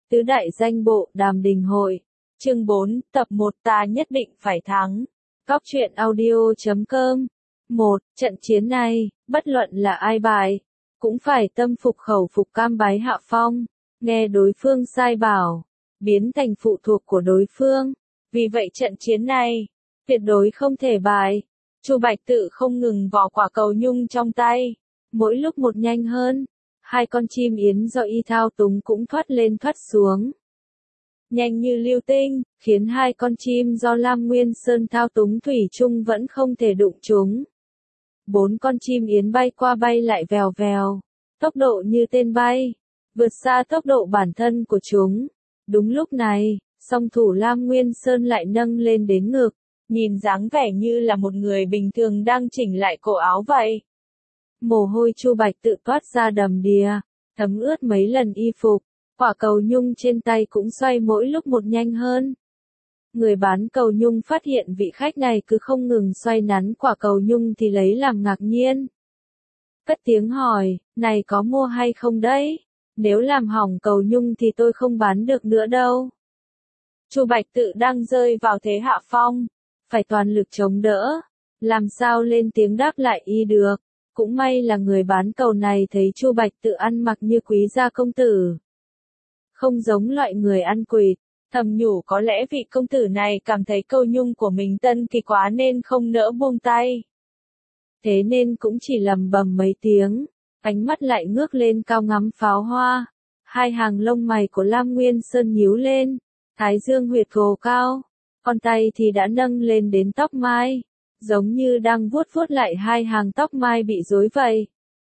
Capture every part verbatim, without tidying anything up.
Tứ đại danh bộ Đàm Đình Hội. Chương bốn, tập một ta nhất định phải thắng. Góc truyện audio chấm com. một. Trận chiến này, bất luận là ai bại, cũng phải tâm phục khẩu phục cam bái hạ phong, nghe đối phương sai bảo, biến thành phụ thuộc của đối phương. Vì vậy trận chiến này, tuyệt đối không thể bại. Chu Bạch Tự không ngừng vò quả cầu nhung trong tay, mỗi lúc một nhanh hơn. Hai con chim yến do y thao túng cũng thoát lên thoát xuống, nhanh như lưu tinh, khiến hai con chim do Lam Nguyên Sơn thao túng thủy chung vẫn không thể đụng chúng. Bốn con chim yến bay qua bay lại vèo vèo, tốc độ như tên bay, vượt xa tốc độ bản thân của chúng. Đúng lúc này, song thủ Lam Nguyên Sơn lại nâng lên đến ngực, nhìn dáng vẻ như là một người bình thường đang chỉnh lại cổ áo vậy. Mồ hôi Chu Bạch Tự toát ra đầm đìa, thấm ướt mấy lần y phục, quả cầu nhung trên tay cũng xoay mỗi lúc một nhanh hơn. Người bán cầu nhung phát hiện vị khách này cứ không ngừng xoay nắn quả cầu nhung thì lấy làm ngạc nhiên. Cất tiếng hỏi, này có mua hay không đấy? Nếu làm hỏng cầu nhung thì tôi không bán được nữa đâu. Chu Bạch Tự đang rơi vào thế hạ phong, phải toàn lực chống đỡ, làm sao lên tiếng đáp lại y được. Cũng may là người bán cầu này thấy Chu Bạch Tự ăn mặc như quý gia công tử, không giống loại người ăn quỵt, thầm nhủ có lẽ vị công tử này cảm thấy câu nhung của mình tân kỳ quá nên không nỡ buông tay. Thế nên cũng chỉ lầm bầm mấy tiếng, ánh mắt lại ngước lên cao ngắm pháo hoa. Hai hàng lông mày của Lam Nguyên Sơn nhíu lên, thái dương huyệt gồ cao, con tay thì đã nâng lên đến tóc mai, giống như đang vuốt vuốt lại hai hàng tóc mai bị rối vậy.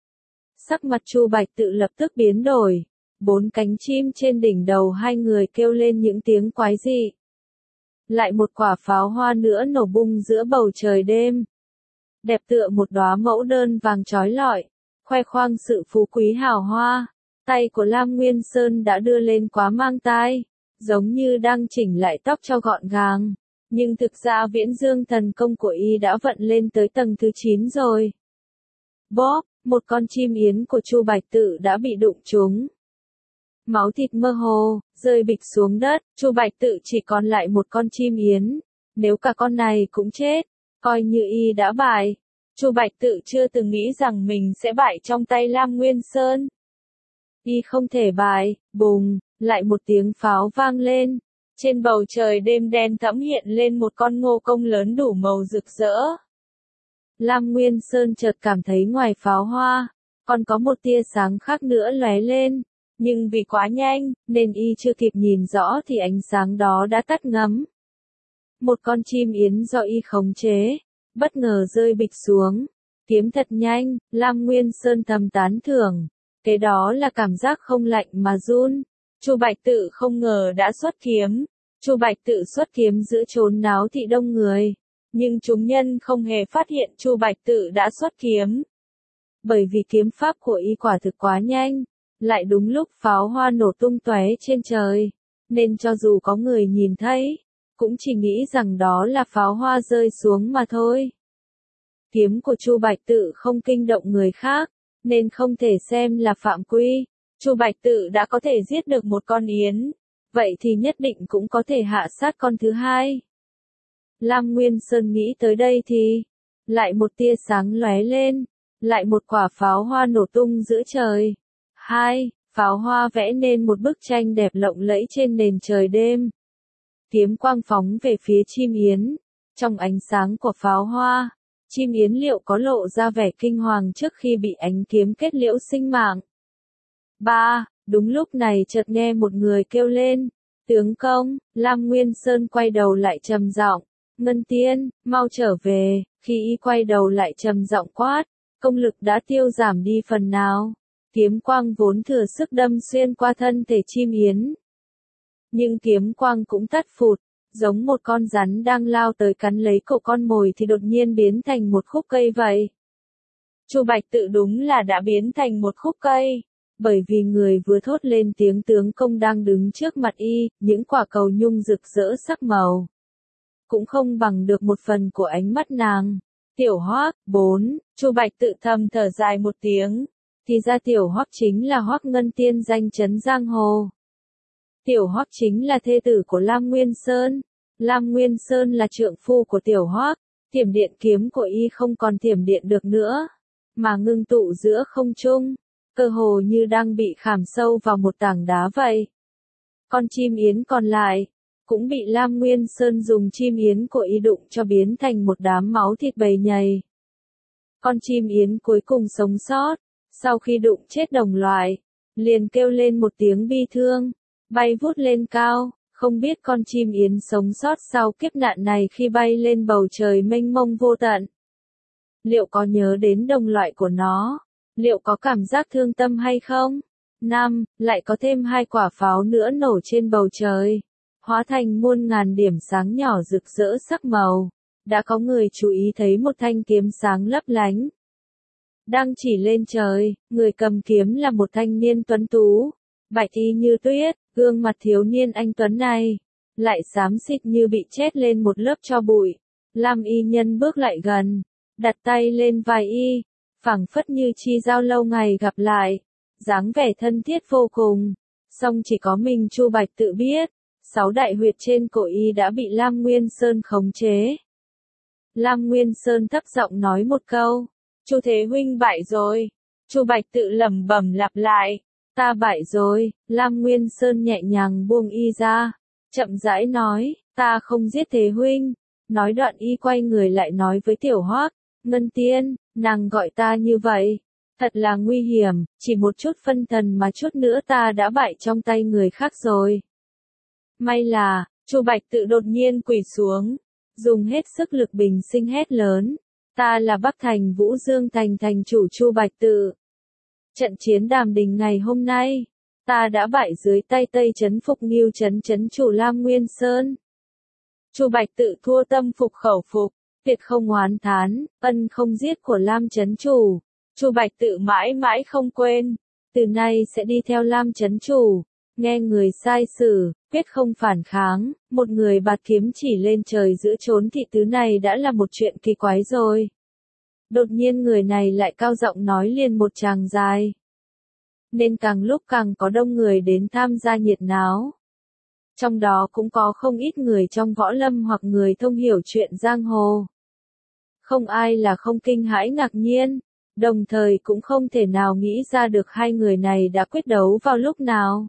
Sắc mặt Chu Bạch Tự lập tức biến đổi, bốn cánh chim trên đỉnh đầu hai người kêu lên những tiếng quái dị. Lại một quả pháo hoa nữa nổ bung giữa bầu trời đêm, đẹp tựa một đóa mẫu đơn vàng chói lọi, khoe khoang sự phú quý hào hoa. Tay của Lam Nguyên Sơn đã đưa lên quá mang tai, giống như đang chỉnh lại tóc cho gọn gàng. Nhưng thực ra Viễn Dương thần công của y đã vận lên tới tầng thứ chín rồi. Bóp, một con chim yến của Chu Bạch Tự đã bị đụng trúng. Máu thịt mơ hồ, rơi bịch xuống đất. Chu Bạch Tự chỉ còn lại một con chim yến. Nếu cả con này cũng chết, coi như y đã bại. Chu Bạch Tự chưa từng nghĩ rằng mình sẽ bại trong tay Lam Nguyên Sơn. Y không thể bại. Bùng, lại một tiếng pháo vang lên. Trên bầu trời đêm đen thẫm hiện lên một con ngô công lớn đủ màu rực rỡ. Lam Nguyên Sơn chợt cảm thấy ngoài pháo hoa, còn có một tia sáng khác nữa lóe lên, nhưng vì quá nhanh, nên y chưa kịp nhìn rõ thì ánh sáng đó đã tắt ngấm. Một con chim yến do y khống chế, bất ngờ rơi bịch xuống, kiếm thật nhanh. Lam Nguyên Sơn thầm tán thưởng, cái đó là cảm giác không lạnh mà run. Chu Bạch Tự không ngờ đã xuất kiếm. Chu Bạch Tự xuất kiếm giữa chốn náo thị đông người, nhưng chúng nhân không hề phát hiện Chu Bạch Tự đã xuất kiếm. Bởi vì kiếm pháp của y quả thực quá nhanh, lại đúng lúc pháo hoa nổ tung tóe trên trời, nên cho dù có người nhìn thấy, cũng chỉ nghĩ rằng đó là pháo hoa rơi xuống mà thôi. Kiếm của Chu Bạch Tự không kinh động người khác, nên không thể xem là phạm quy. Chu Bạch Tự đã có thể giết được một con yến, vậy thì nhất định cũng có thể hạ sát con thứ hai. Lam Nguyên Sơn nghĩ tới đây thì, lại một tia sáng lóe lên, lại một quả pháo hoa nổ tung giữa trời. Hai, pháo hoa vẽ nên một bức tranh đẹp lộng lẫy trên nền trời đêm. Kiếm quang phóng về phía chim yến, trong ánh sáng của pháo hoa, chim yến liệu có lộ ra vẻ kinh hoàng trước khi bị ánh kiếm kết liễu sinh mạng. Ba, đúng lúc này chợt nghe một người kêu lên, tướng công. Lam Nguyên Sơn quay đầu lại trầm giọng, Ngân Tiên, mau trở về. Khi y quay đầu lại trầm giọng quát, công lực đã tiêu giảm đi phần nào. Kiếm quang vốn thừa sức đâm xuyên qua thân thể chim yến, nhưng kiếm quang cũng tắt phụt, giống một con rắn đang lao tới cắn lấy cổ con mồi thì đột nhiên biến thành một khúc cây vậy. Chu Bạch Tự đúng là đã biến thành một khúc cây. Bởi vì người vừa thốt lên tiếng tướng công đang đứng trước mặt y, những quả cầu nhung rực rỡ sắc màu, cũng không bằng được một phần của ánh mắt nàng. Tiểu Hoắc. Bốn. Chu Bạch Tự thầm thở dài một tiếng, thì ra Tiểu Hoắc chính là Hoắc Ngân Tiên danh chấn giang hồ. Tiểu Hoắc chính là thê tử của Lam Nguyên Sơn. Lam Nguyên Sơn là trượng phu của Tiểu Hoắc. Thiểm điện kiếm của y không còn thiểm điện được nữa, mà ngưng tụ giữa không trung, cơ hồ như đang bị khảm sâu vào một tảng đá vậy. Con chim yến còn lại, cũng bị Lam Nguyên Sơn dùng chim yến của y đụng cho biến thành một đám máu thịt bầy nhầy. Con chim yến cuối cùng sống sót, sau khi đụng chết đồng loại, liền kêu lên một tiếng bi thương, bay vút lên cao, không biết con chim yến sống sót sau kiếp nạn này khi bay lên bầu trời mênh mông vô tận. Liệu có nhớ đến đồng loại của nó? Liệu có cảm giác thương tâm hay không? Năm, lại có thêm hai quả pháo nữa nổ trên bầu trời, hóa thành muôn ngàn điểm sáng nhỏ rực rỡ sắc màu. Đã có người chú ý thấy một thanh kiếm sáng lấp lánh, đang chỉ lên trời, người cầm kiếm là một thanh niên tuấn tú, bạch y như tuyết, gương mặt thiếu niên anh tuấn này, lại xám xịt như bị chết lên một lớp tro bụi. Lam y nhân bước lại gần, đặt tay lên vai y, phảng phất như chi giao lâu ngày gặp lại, dáng vẻ thân thiết vô cùng. Song chỉ có mình Chu Bạch tự biết, sáu đại huyệt trên cổ y đã bị Lam Nguyên Sơn khống chế. Lam Nguyên Sơn thấp giọng nói một câu, Chu Thế huynh bại rồi. Chu Bạch tự lẩm bẩm lặp lại, ta bại rồi. Lam Nguyên Sơn nhẹ nhàng buông y ra, chậm rãi nói, ta không giết Thế huynh. Nói đoạn y quay người lại nói với Tiểu Hoắc, Ngân Tiên, nàng gọi ta như vậy, thật là nguy hiểm, chỉ một chút phân thần mà chút nữa ta đã bại trong tay người khác rồi. May là, Chu Bạch tự đột nhiên quỳ xuống, dùng hết sức lực bình sinh hét lớn, ta là Bắc Thành Vũ Dương Thành thành chủ Chu Bạch tự. Trận chiến Đàm Đình ngày hôm nay, ta đã bại dưới tay Tây Trấn Phục Nghiêu Trấn trấn chủ Lam Nguyên Sơn. Chu Bạch tự thua tâm phục khẩu phục, tuyệt không oán thán, ân không giết của Lam trấn chủ. Chu Bạch tự mãi mãi không quên, từ nay sẽ đi theo Lam trấn chủ, nghe người sai xử, quyết không phản kháng. Một người bạt kiếm chỉ lên trời giữa chốn thị tứ này đã là một chuyện kỳ quái rồi. Đột nhiên người này lại cao giọng nói liền một tràng dài, nên càng lúc càng có đông người đến tham gia nhiệt náo. Trong đó cũng có không ít người trong võ lâm hoặc người thông hiểu chuyện giang hồ. Không ai là không kinh hãi ngạc nhiên, đồng thời cũng không thể nào nghĩ ra được hai người này đã quyết đấu vào lúc nào.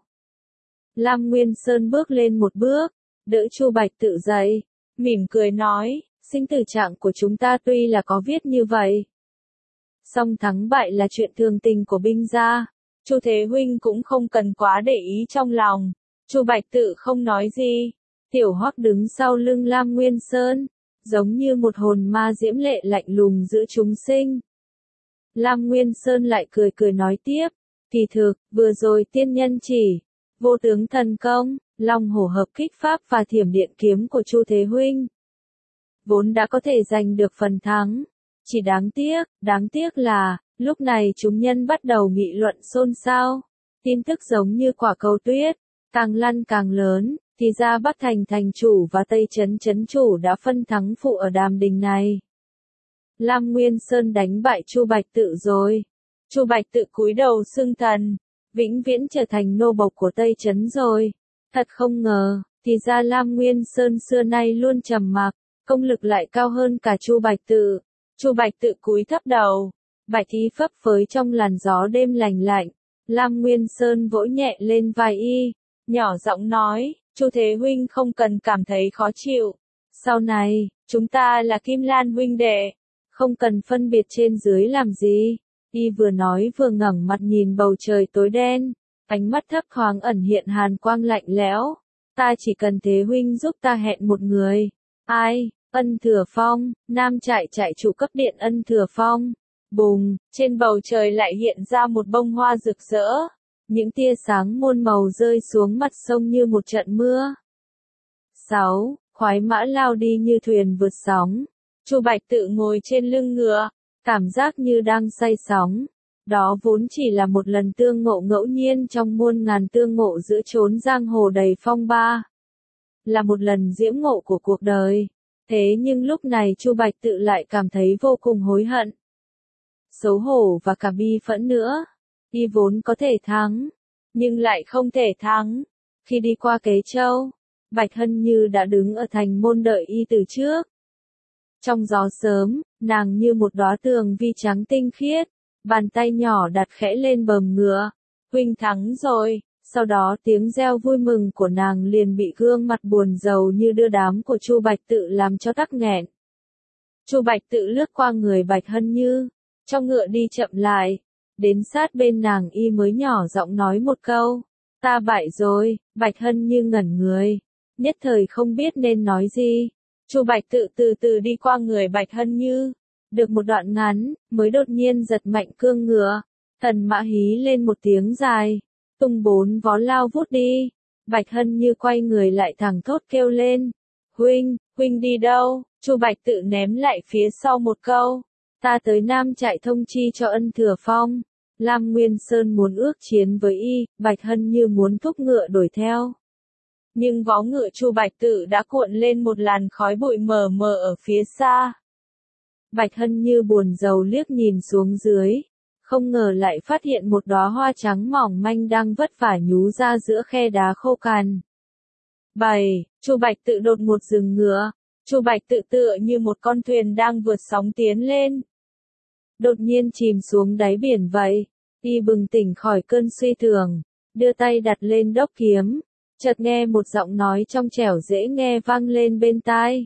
Lam Nguyên Sơn bước lên một bước, đỡ Chu Bạch tự dậy, mỉm cười nói, sinh tử trạng của chúng ta tuy là có viết như vậy, song thắng bại là chuyện thường tình của binh gia, Chu Thế huynh cũng không cần quá để ý trong lòng. Chu Bạch tự không nói gì. Tiểu Hoắc đứng sau lưng Lam Nguyên Sơn, giống như một hồn ma diễm lệ lạnh lùng giữa chúng sinh. Lam Nguyên Sơn lại cười cười nói tiếp, kỳ thực, vừa rồi tiên nhân chỉ, vô tướng thần công, long hổ hợp kích pháp và thiểm điện kiếm của Chu Thế huynh, vốn đã có thể giành được phần thắng. Chỉ đáng tiếc, đáng tiếc là, lúc này chúng nhân bắt đầu nghị luận xôn xao. Tin tức giống như quả cầu tuyết, càng lăn càng lớn, thì ra Bắc Thành thành chủ và Tây Trấn trấn chủ đã phân thắng phụ ở Đàm Đình này. Lam Nguyên Sơn đánh bại Chu Bạch tự rồi. Chu Bạch tự cúi đầu xưng thần, vĩnh viễn trở thành nô bộc của Tây Trấn rồi. Thật không ngờ, thì ra Lam Nguyên Sơn xưa nay luôn trầm mặc, công lực lại cao hơn cả Chu Bạch tự. Chu Bạch tự cúi thấp đầu, bạch y phấp phới trong làn gió đêm lành lạnh. Lam Nguyên Sơn vỗ nhẹ lên vai y, nhỏ giọng nói, Chu Thế huynh không cần cảm thấy khó chịu. Sau này, chúng ta là Kim Lan huynh đệ, không cần phân biệt trên dưới làm gì. Y vừa nói vừa ngẩng mặt nhìn bầu trời tối đen, ánh mắt thấp thoáng ẩn hiện hàn quang lạnh lẽo. Ta chỉ cần Thế huynh giúp ta hẹn một người. Ai? Ân Thừa Phong, Nam trại trại chủ cấp điện Ân Thừa Phong. Bùng, trên bầu trời lại hiện ra một bông hoa rực rỡ. Những tia sáng muôn màu rơi xuống mặt sông như một trận mưa. sáu. Khoái mã lao đi như thuyền vượt sóng. Chu Bạch tự ngồi trên lưng ngựa, cảm giác như đang say sóng. Đó vốn chỉ là một lần tương ngộ ngẫu nhiên trong muôn ngàn tương ngộ giữa chốn giang hồ đầy phong ba. Là một lần diễm ngộ của cuộc đời. Thế nhưng lúc này Chu Bạch tự lại cảm thấy vô cùng hối hận, xấu hổ và cả bi phẫn nữa. Y vốn có thể thắng, nhưng lại không thể thắng. Khi đi qua Kế Châu, Bạch Hân Như đã đứng ở thành môn đợi y từ trước. Trong gió sớm, nàng như một đóa tường vi trắng tinh khiết, bàn tay nhỏ đặt khẽ lên bờm ngựa. Huynh thắng rồi. Sau đó tiếng reo vui mừng của nàng liền bị gương mặt buồn rầu như đưa đám của Chu Bạch Tự làm cho tắc nghẹn. Chu Bạch Tự lướt qua người Bạch Hân Như, cho ngựa đi chậm lại, đến sát bên nàng y mới nhỏ giọng nói một câu, ta bại rồi. Bạch Hân Như ngẩn người, nhất thời không biết nên nói gì. Chu Bạch Tự từ từ đi qua người Bạch Hân Như, được một đoạn ngắn, mới đột nhiên giật mạnh cương ngựa, thần mã hí lên một tiếng dài, tung bốn vó lao vút đi. Bạch Hân Như quay người lại thẳng thốt kêu lên, huynh, huynh đi đâu? Chu Bạch Tự ném lại phía sau một câu, ta tới Nam Trại thông chi cho Ân Thừa Phong, Lam Nguyên Sơn muốn ước chiến với y. Bạch Hân Như muốn thúc ngựa đuổi theo, nhưng vó ngựa Chu Bạch Tự đã cuộn lên một làn khói bụi mờ mờ ở phía xa. Bạch Hân Như buồn rầu liếc nhìn xuống dưới, không ngờ lại phát hiện một đóa hoa trắng mỏng manh đang vất vả nhú ra giữa khe đá khô cằn. Bày, Chu Bạch Tự đột ngột dừng ngựa, Chu Bạch Tự tựa như một con thuyền đang vượt sóng tiến lên, đột nhiên chìm xuống đáy biển vậy. Y bừng tỉnh khỏi cơn suy tưởng, đưa tay đặt lên đốc kiếm, chợt nghe một giọng nói trong trẻo dễ nghe vang lên bên tai.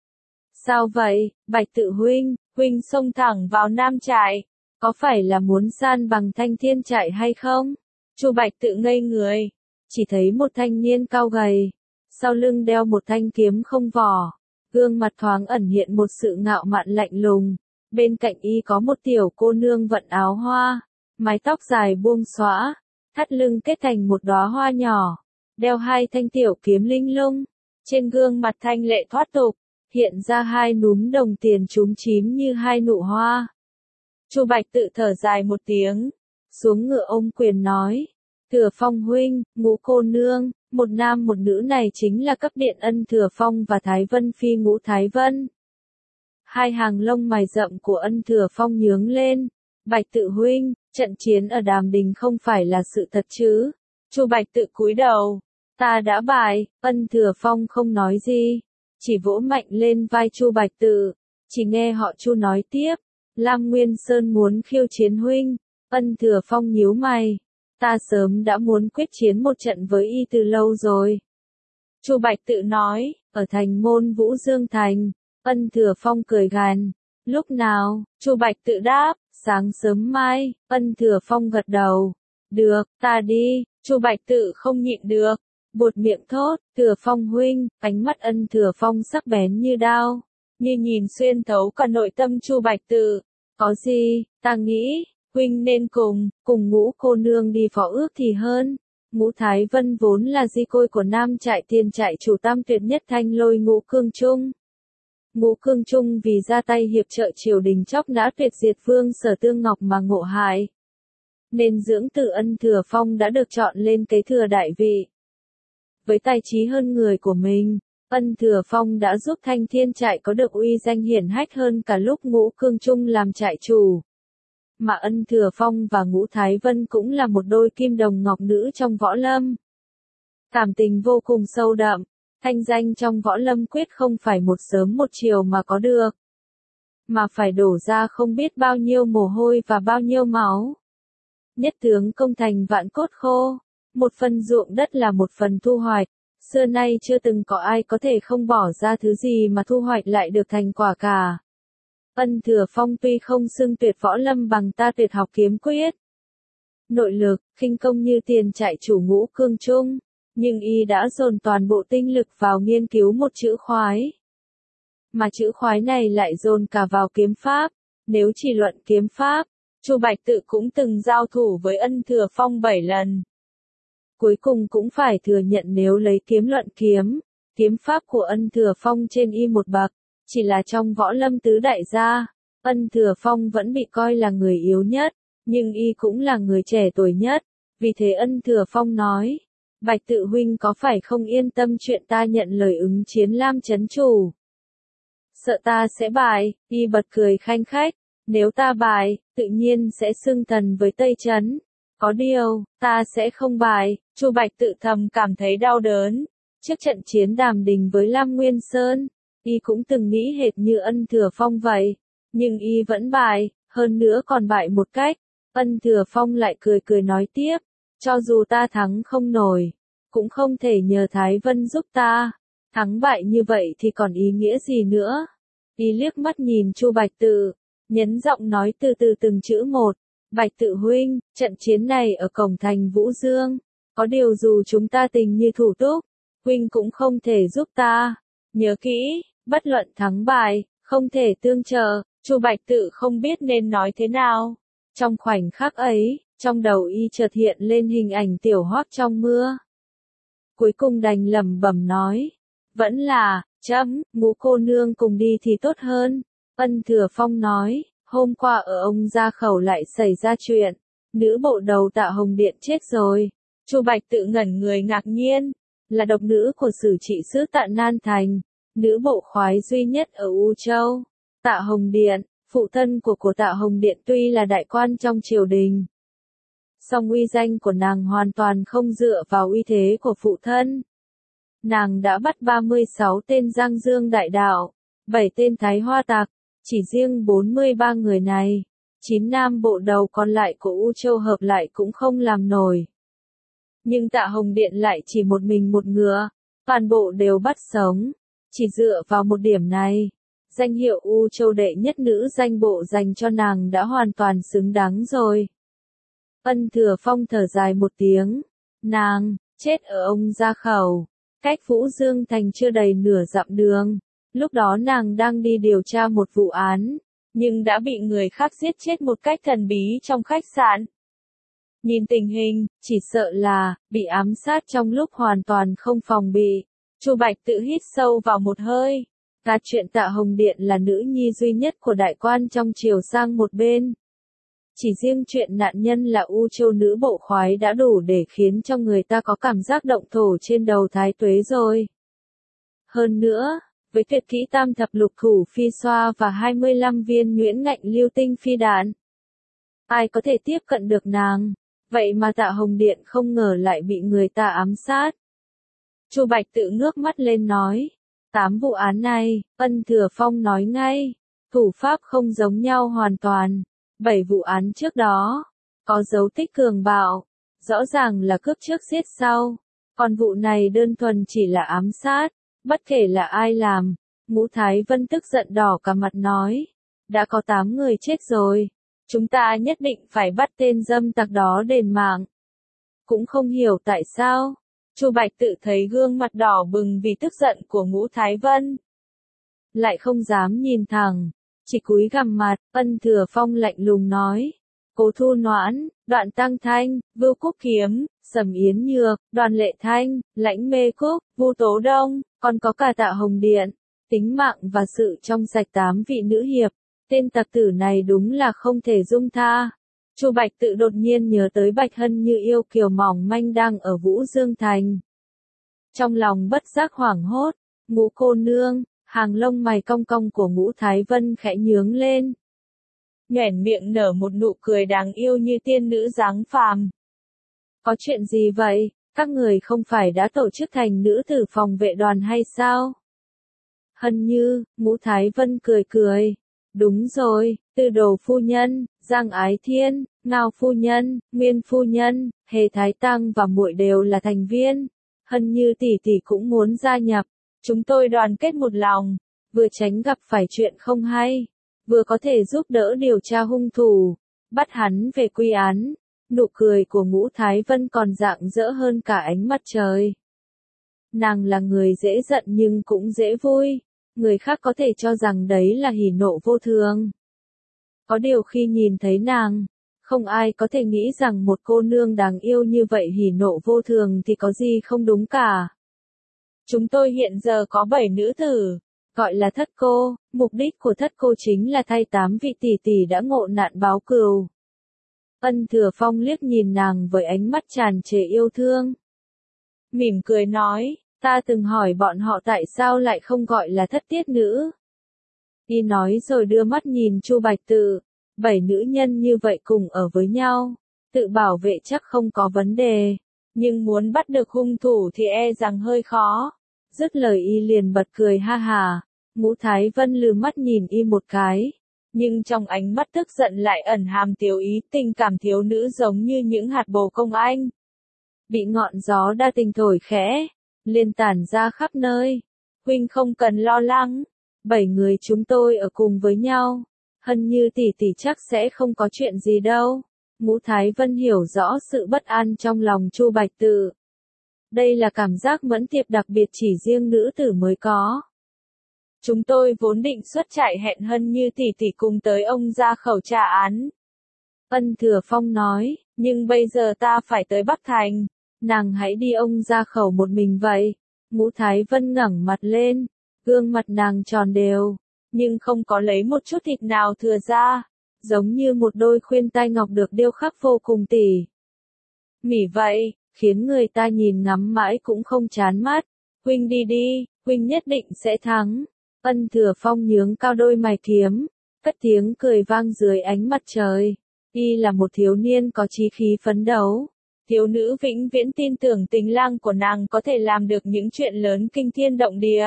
Sao vậy, Bạch Tự huynh, huynh xông thẳng vào Nam Trại, có phải là muốn san bằng Thanh Thiên Trại hay không? Chu Bạch Tự ngây người, chỉ thấy một thanh niên cao gầy, sau lưng đeo một thanh kiếm không vỏ, gương mặt thoáng ẩn hiện một sự ngạo mạn lạnh lùng. Bên cạnh y có một tiểu cô nương vận áo hoa, mái tóc dài buông xõa, thắt lưng kết thành một đóa hoa nhỏ, đeo hai thanh tiểu kiếm linh lung, trên gương mặt thanh lệ thoát tục, hiện ra hai núm đồng tiền chúm chím như hai nụ hoa. Chu Bạch Tự thở dài một tiếng, xuống ngựa ôm quyền nói, Thừa Phong huynh, Ngũ cô nương, một nam một nữ này chính là cấp điện Ân Thừa Phong và Thái Vân Phi Ngũ Thái Vân. Hai hàng lông mày rậm của Ân Thừa Phong nhướng lên, Bạch Tự huynh, trận chiến ở Đàm Đình không phải là sự thật chứ? Chu Bạch Tự cúi đầu, ta đã bại. Ân Thừa Phong không nói gì, chỉ vỗ mạnh lên vai Chu Bạch Tự, chỉ nghe họ Chu nói tiếp, Lam Nguyên Sơn muốn khiêu chiến huynh. Ân Thừa Phong nhíu mày, ta sớm đã muốn quyết chiến một trận với y từ lâu rồi. Chu Bạch Tự nói, ở thành môn Vũ Dương Thành. Ân Thừa Phong cười gằn, lúc nào? Chu Bạch Tự đáp, sáng sớm mai. Ân Thừa Phong gật đầu, được, ta đi. Chu Bạch Tự không nhịn được, buột miệng thốt, Thừa Phong huynh. Ánh mắt Ân Thừa Phong sắc bén như đao, như nhìn xuyên thấu cả nội tâm Chu Bạch Tự. Có gì, ta nghĩ, huynh nên cùng, cùng Ngũ cô nương đi phó ước thì hơn. Ngũ Thái Vân vốn là di côi của Nam Trại Tiền Trại chủ tam tuyệt nhất Thanh Lôi Ngũ Cương Trung. Ngũ Cương Trung vì ra tay hiệp trợ triều đình chóc nã tuyệt diệt Vương Sở Tương Ngọc mà ngộ hại, nên dưỡng tử Ân Thừa Phong đã được chọn lên kế thừa đại vị. Với tài trí hơn người của mình, Ân Thừa Phong đã giúp Thanh Thiên Trại có được uy danh hiển hách hơn cả lúc Ngũ Cương Trung làm trại chủ. Mà Ân Thừa Phong và Ngũ Thái Vân cũng là một đôi kim đồng ngọc nữ trong võ lâm. Cảm tình vô cùng sâu đậm, thanh danh trong võ lâm quyết không phải một sớm một chiều mà có được, mà phải đổ ra không biết bao nhiêu mồ hôi và bao nhiêu máu. Nhất tướng công thành vạn cốt khô, một phần ruộng đất là một phần thu hoạch, xưa nay chưa từng có ai có thể không bỏ ra thứ gì mà thu hoạch lại được thành quả cả. Ân Thừa Phong tuy không xưng tuyệt võ lâm bằng ta tuyệt học kiếm quyết, nội lực, khinh công như Tiền Trại chủ Ngũ Cương Trung, nhưng y đã dồn toàn bộ tinh lực vào nghiên cứu một chữ khoái. Mà chữ khoái này lại dồn cả vào kiếm pháp. Nếu chỉ luận kiếm pháp, Chu Bạch Tự cũng từng giao thủ với Ân Thừa Phong bảy lần. Cuối cùng cũng phải thừa nhận nếu lấy kiếm luận kiếm, kiếm pháp của Ân Thừa Phong trên y một bậc. Chỉ là trong võ lâm tứ đại gia, Ân Thừa Phong vẫn bị coi là người yếu nhất, nhưng y cũng là người trẻ tuổi nhất. Vì thế Ân Thừa Phong nói, Bạch Tự huynh có phải không yên tâm chuyện ta nhận lời ứng chiến Lam Chấn Chủ? Sợ ta sẽ bại. Y bật cười khanh khách, nếu ta bại, tự nhiên sẽ xưng thần với Tây Trấn. Có điều, ta sẽ không bại. Chu Bạch tự thầm cảm thấy đau đớn. Trước trận chiến Đàm Đình với Lam Nguyên Sơn, y cũng từng nghĩ hệt như Ân Thừa Phong vậy, nhưng y vẫn bại, hơn nữa còn bại một cách. Ân Thừa Phong lại cười cười nói tiếp, cho dù ta thắng không nổi, cũng không thể nhờ Thái Vân giúp ta. Thắng bại như vậy thì còn ý nghĩa gì nữa? Y liếc mắt nhìn Chu Bạch Tự, nhấn giọng nói từ từ từng chữ một. Bạch Tự huynh, trận chiến này ở cổng thành Vũ Dương, có điều dù chúng ta tình như thủ túc, huynh cũng không thể giúp ta. Nhớ kỹ, bất luận thắng bại, không thể tương trợ. Chu Bạch Tự không biết nên nói thế nào. Trong khoảnh khắc ấy, trong đầu y chợt hiện lên hình ảnh Tiểu Hoắc trong mưa. Cuối cùng đành lẩm bẩm nói, vẫn là, chấm, Ngũ cô nương cùng đi thì tốt hơn. Ân Thừa Phong nói, hôm qua ở ông Gia Khẩu lại xảy ra chuyện, nữ bộ đầu Tạ Hồng Điện chết rồi. Chu Bạch Tự ngẩn người ngạc nhiên, là độc nữ của Sử Trị Sứ Tạ Nan Thành, nữ bộ khoái duy nhất ở U Châu. Tạ Hồng Điện, phụ thân của của Tạ Hồng Điện tuy là đại quan trong triều đình, song uy danh của nàng hoàn toàn không dựa vào uy thế của phụ thân. Nàng đã bắt ba mươi sáu tên Giang Dương đại đạo, bảy tên Thái Hoa tặc, chỉ riêng bốn mươi ba người này, chín nam bộ đầu còn lại của U Châu hợp lại cũng không làm nổi. Nhưng Tạ Hồng Điện lại chỉ một mình một ngựa, toàn bộ đều bắt sống. Chỉ dựa vào một điểm này, danh hiệu U Châu đệ nhất nữ danh bộ dành cho nàng đã hoàn toàn xứng đáng rồi. Ân Thừa Phong thở dài một tiếng, nàng, chết ở ông Gia Khẩu, cách Vũ Dương Thành chưa đầy nửa dặm đường. Lúc đó nàng đang đi điều tra một vụ án, nhưng đã bị người khác giết chết một cách thần bí trong khách sạn. Nhìn tình hình, chỉ sợ là, bị ám sát trong lúc hoàn toàn không phòng bị. Chu Bạch Tự hít sâu vào một hơi. Gạt chuyện Tạ Hồng Điện là nữ nhi duy nhất của đại quan trong triều sang một bên. Chỉ riêng chuyện nạn nhân là U Châu nữ bộ khoái đã đủ để khiến cho người ta có cảm giác động thổ trên đầu Thái Tuế rồi. Hơn nữa, với tuyệt kỹ tam thập lục thủ phi xoa và hai mươi lăm viên nhuyễn ngạnh lưu tinh phi đạn, ai có thể tiếp cận được nàng? Vậy mà Tạ Hồng Điện không ngờ lại bị người ta ám sát. Chu Bạch Tự ngước mắt lên nói, tám vụ án này, Ân Thừa Phong nói ngay, thủ pháp không giống nhau hoàn toàn. Bảy vụ án trước đó, có dấu tích cường bạo, rõ ràng là cướp trước giết sau. Còn vụ này đơn thuần chỉ là ám sát, bất kể là ai làm. Ngũ Thái Vân tức giận đỏ cả mặt nói, đã có tám người chết rồi, chúng ta nhất định phải bắt tên dâm tặc đó đền mạng. Cũng không hiểu tại sao, Chu Bạch Tự thấy gương mặt đỏ bừng vì tức giận của Ngũ Thái Vân, lại không dám nhìn thẳng, chỉ cúi gằm mặt. Ân Thừa Phong lạnh lùng nói, Cố Thu Noãn, Đoạn Tăng Thanh, Vưu Cúc Kiếm, Sầm Yến Nhược, Đoàn Lệ Thanh, Lãnh Mê Cúc, Vu Tố Đông, còn có cả Tạ Hồng Điện, tính mạng và sự trong sạch tám vị nữ hiệp, tên tặc tử này đúng là không thể dung tha. Chu Bạch Tự đột nhiên nhớ tới Bạch Hân Như yêu kiều mỏng manh đang ở Vũ Dương Thành. Trong lòng bất giác hoảng hốt, Ngũ cô nương, hàng lông mày cong cong của Ngũ Thái Vân khẽ nhướng lên. Nhoẻn miệng nở một nụ cười đáng yêu như tiên nữ dáng phàm. Có chuyện gì vậy, các người không phải đã tổ chức thành nữ tử phòng vệ đoàn hay sao? Hân Như, Ngũ Thái Vân cười cười. Đúng rồi, Tư Đồ phu nhân, Giang Ái Thiên, Ngao phu nhân, Nguyên phu nhân, Hề Thái Tăng và muội đều là thành viên. Hân Như tỷ tỷ cũng muốn gia nhập. Chúng tôi đoàn kết một lòng, vừa tránh gặp phải chuyện không hay, vừa có thể giúp đỡ điều tra hung thủ, bắt hắn về quy án. Nụ cười của Ngũ Thái Vân còn rạng rỡ hơn cả ánh mặt trời. Nàng là người dễ giận nhưng cũng dễ vui. Người khác có thể cho rằng đấy là hỉ nộ vô thường. Có điều khi nhìn thấy nàng, không ai có thể nghĩ rằng một cô nương đáng yêu như vậy hỉ nộ vô thường thì có gì không đúng cả. Chúng tôi hiện giờ có bảy nữ tử, gọi là thất cô, mục đích của thất cô chính là thay tám vị tỷ tỷ đã ngộ nạn báo cừu. Ân Thừa Phong liếc nhìn nàng với ánh mắt tràn trề yêu thương. Mỉm cười nói, ta từng hỏi bọn họ tại sao lại không gọi là thất tiết nữ. Y nói rồi đưa mắt nhìn Chu Bạch Tự, bảy nữ nhân như vậy cùng ở với nhau, tự bảo vệ chắc không có vấn đề. nhưng muốn bắt được hung thủ thì e rằng hơi khó. Dứt lời y liền bật cười ha hà. Ngũ Thái Vân lừ mắt nhìn y một cái, nhưng trong ánh mắt tức giận lại ẩn hàm tiểu ý, tình cảm thiếu nữ giống như những hạt bồ công anh. Bị ngọn gió đa tình thổi khẽ, liền tản ra khắp nơi. Huynh không cần lo lắng, bảy người chúng tôi ở cùng với nhau. Hân Như tỷ tỷ chắc sẽ không có chuyện gì đâu. Ngũ Thái Vân hiểu rõ sự bất an trong lòng Chu Bạch Tự. Đây là cảm giác mẫn tiệp đặc biệt chỉ riêng nữ tử mới có. Chúng tôi vốn định xuất trại hẹn Hân Như tỷ tỷ cùng tới ông ra khẩu tra án. Ân Thừa Phong nói, nhưng bây giờ ta phải tới Bắc Thành. Nàng hãy đi ông ra khẩu một mình vậy. Ngũ Thái Vân ngẩng mặt lên, gương mặt nàng tròn đều, nhưng không có lấy một chút thịt nào thừa ra, giống như một đôi khuyên tai ngọc được điêu khắc vô cùng tỉ mỉ vậy, khiến người ta nhìn ngắm mãi cũng không chán mắt. Huynh đi đi, huynh nhất định sẽ thắng. Ân Thừa Phong nhướng cao đôi mày kiếm, cất tiếng cười vang dưới ánh mặt trời. Y là một thiếu niên có chí khí phấn đấu. Thiếu nữ vĩnh viễn tin tưởng tình lang của nàng có thể làm được những chuyện lớn kinh thiên động địa.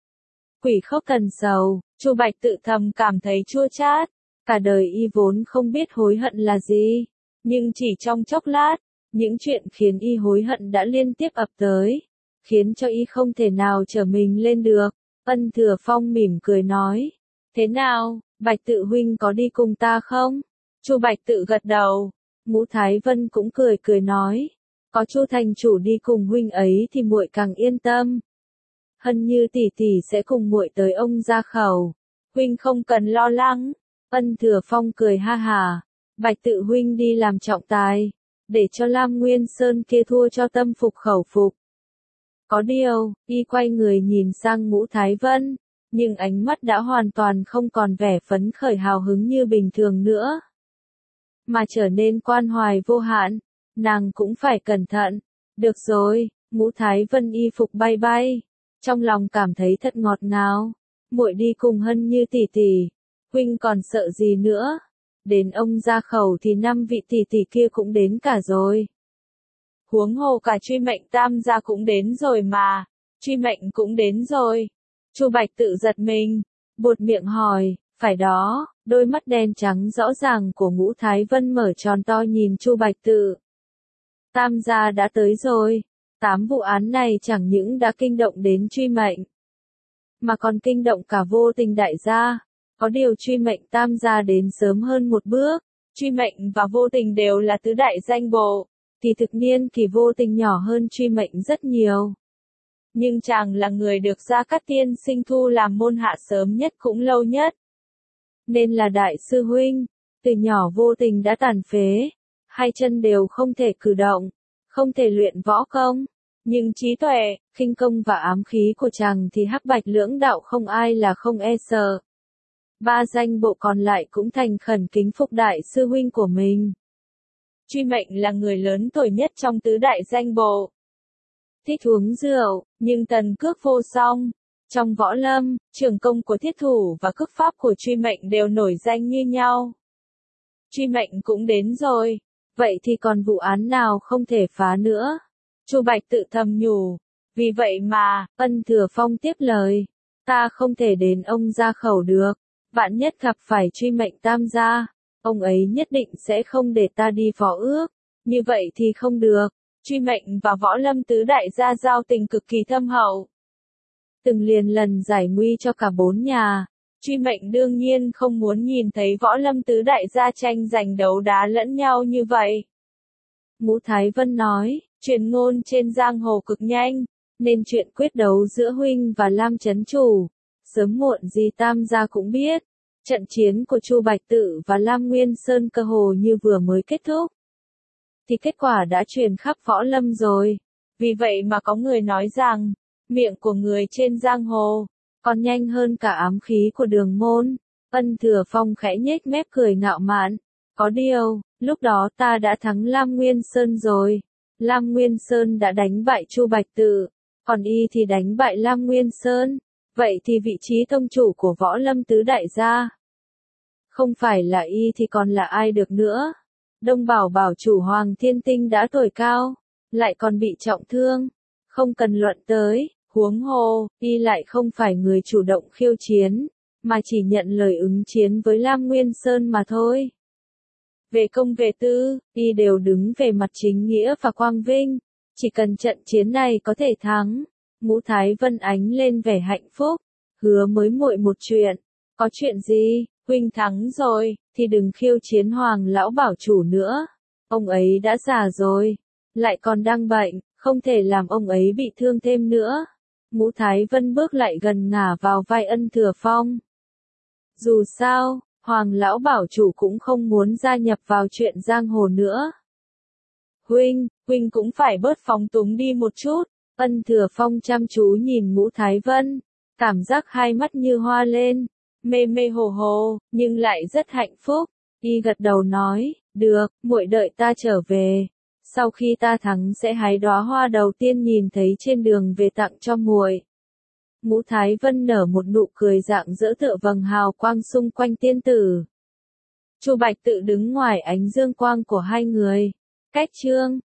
Quỷ khốc thần sầu, Chu Bạch Tự thầm cảm thấy chua chát. Cả đời y vốn không biết hối hận là gì, nhưng chỉ trong chốc lát, những chuyện khiến y hối hận đã liên tiếp ập tới, khiến cho y không thể nào trở mình lên được. Ân Thừa Phong mỉm cười nói, thế nào, Bạch Tự huynh có đi cùng ta không? Chu Bạch Tự gật đầu. Ngũ Thái Vân cũng cười cười nói, có Chu thành chủ đi cùng huynh ấy thì muội càng yên tâm. Hân Như tỷ tỷ sẽ cùng muội tới ông ra khẩu, huynh không cần lo lắng. Ân Thừa Phong cười ha hà, Bạch Tự huynh đi làm trọng tài, để cho Lam Nguyên Sơn kia thua cho tâm phục khẩu phục. Có điều, y quay người nhìn sang Ngũ Thái Vân, nhưng ánh mắt đã hoàn toàn không còn vẻ phấn khởi hào hứng như bình thường nữa, mà trở nên quan hoài vô hạn. Nàng cũng phải cẩn thận. Được rồi, Ngũ Thái Vân y phục bay bay, trong lòng cảm thấy thật ngọt ngào. Muội đi cùng Hân Như tỷ tỷ, huynh còn sợ gì nữa? Đến ông ra khẩu thì năm vị tỷ tỷ kia cũng đến cả rồi. Huống hồ cả Truy Mệnh tam gia cũng đến rồi mà. Truy Mệnh cũng đến rồi. Chu Bạch Tự giật mình, buột miệng hỏi, phải đó. Đôi mắt đen trắng rõ ràng của Ngũ Thái Vân mở tròn to nhìn Chu Bạch Tự. Tam gia đã tới rồi. Tám vụ án này chẳng những đã kinh động đến Truy Mệnh, mà còn kinh động cả Vô Tình đại gia. Có điều Truy Mệnh tam gia đến sớm hơn một bước. Truy Mệnh và Vô Tình đều là tứ đại danh bộ, thì thực niên kỳ Vô Tình nhỏ hơn Truy Mệnh rất nhiều. Nhưng chàng là người được Gia Cát Tiên sinh thu làm môn hạ sớm nhất cũng lâu nhất, nên là đại sư huynh. Từ nhỏ Vô Tình đã tàn phế, hai chân đều không thể cử động, không thể luyện võ công, nhưng trí tuệ, khinh công và ám khí của chàng thì hắc bạch lưỡng đạo không ai là không e sợ. Ba danh bộ còn lại cũng thành khẩn kính phục đại sư huynh của mình. Truy Mệnh là người lớn tuổi nhất trong tứ đại danh bộ, thích uống rượu, nhưng tần cước vô song. Trong võ lâm, trường công của thiết thủ và cước pháp của Truy Mệnh đều nổi danh như nhau. Truy Mệnh cũng đến rồi, vậy thì còn vụ án nào không thể phá nữa? Chu Bạch Tự thầm nhủ. Vì vậy mà, Ân Thừa Phong tiếp lời, ta không thể đến ông ra khẩu được. Vạn nhất gặp phải Truy Mệnh tam gia, ông ấy nhất định sẽ không để ta đi phó ước. Như vậy thì không được. Truy Mệnh và Võ Lâm tứ đại gia giao tình cực kỳ thâm hậu, từng liền lần giải nguy cho cả bốn nhà. Truy Mệnh đương nhiên không muốn nhìn thấy Võ Lâm tứ đại gia tranh giành đấu đá lẫn nhau như vậy. Ngũ Thái Vân nói, truyền ngôn trên giang hồ cực nhanh, nên chuyện quyết đấu giữa huynh và Lam chấn chủ, sớm muộn gì tam gia cũng biết. Trận chiến của Chu Bạch Tự và Lam Nguyên Sơn cơ hồ như vừa mới kết thúc, thì kết quả đã truyền khắp Võ Lâm rồi. Vì vậy mà có người nói rằng, miệng của người trên giang hồ còn nhanh hơn cả ám khí của Đường Môn. Ân Thừa Phong khẽ nhếch mép cười ngạo mạn. Có điều, lúc đó ta đã thắng Lam Nguyên Sơn rồi. Lam Nguyên Sơn đã đánh bại Chu Bạch Tự, còn y thì đánh bại Lam Nguyên Sơn. Vậy thì vị trí tông chủ của Võ Lâm tứ đại gia, không phải là y thì còn là ai được nữa? Đông Bảo bảo chủ Hoàng Thiên Tinh đã tuổi cao, lại còn bị trọng thương. Không cần luận tới, huống hồ, y lại không phải người chủ động khiêu chiến, mà chỉ nhận lời ứng chiến với Lam Nguyên Sơn mà thôi. Về công về tư, y đều đứng về mặt chính nghĩa và quang vinh, chỉ cần trận chiến này có thể thắng. Ngũ Thái Vân ánh lên vẻ hạnh phúc, hứa mới muội một chuyện. Có chuyện gì, huynh thắng rồi, thì đừng khiêu chiến Hoàng lão bảo chủ nữa. Ông ấy đã già rồi, lại còn đang bệnh, không thể làm ông ấy bị thương thêm nữa. Ngũ Thái Vân bước lại gần ngả vào vai Ân Thừa Phong. Dù sao, Hoàng lão bảo chủ cũng không muốn gia nhập vào chuyện giang hồ nữa. Huynh, huynh cũng phải bớt phóng túng đi một chút. Ân Thừa Phong chăm chú nhìn Ngũ Thái Vân, cảm giác hai mắt như hoa lên, mê mê hồ hồ, nhưng lại rất hạnh phúc. Y gật đầu nói, được, muội đợi ta trở về. Sau khi ta thắng sẽ hái đóa hoa đầu tiên nhìn thấy trên đường về tặng cho muội. Ngũ Thái Vân nở một nụ cười rạng rỡ tựa vầng hào quang xung quanh tiên tử. Chu Bạch tự đứng ngoài ánh dương quang của hai người. Cách chương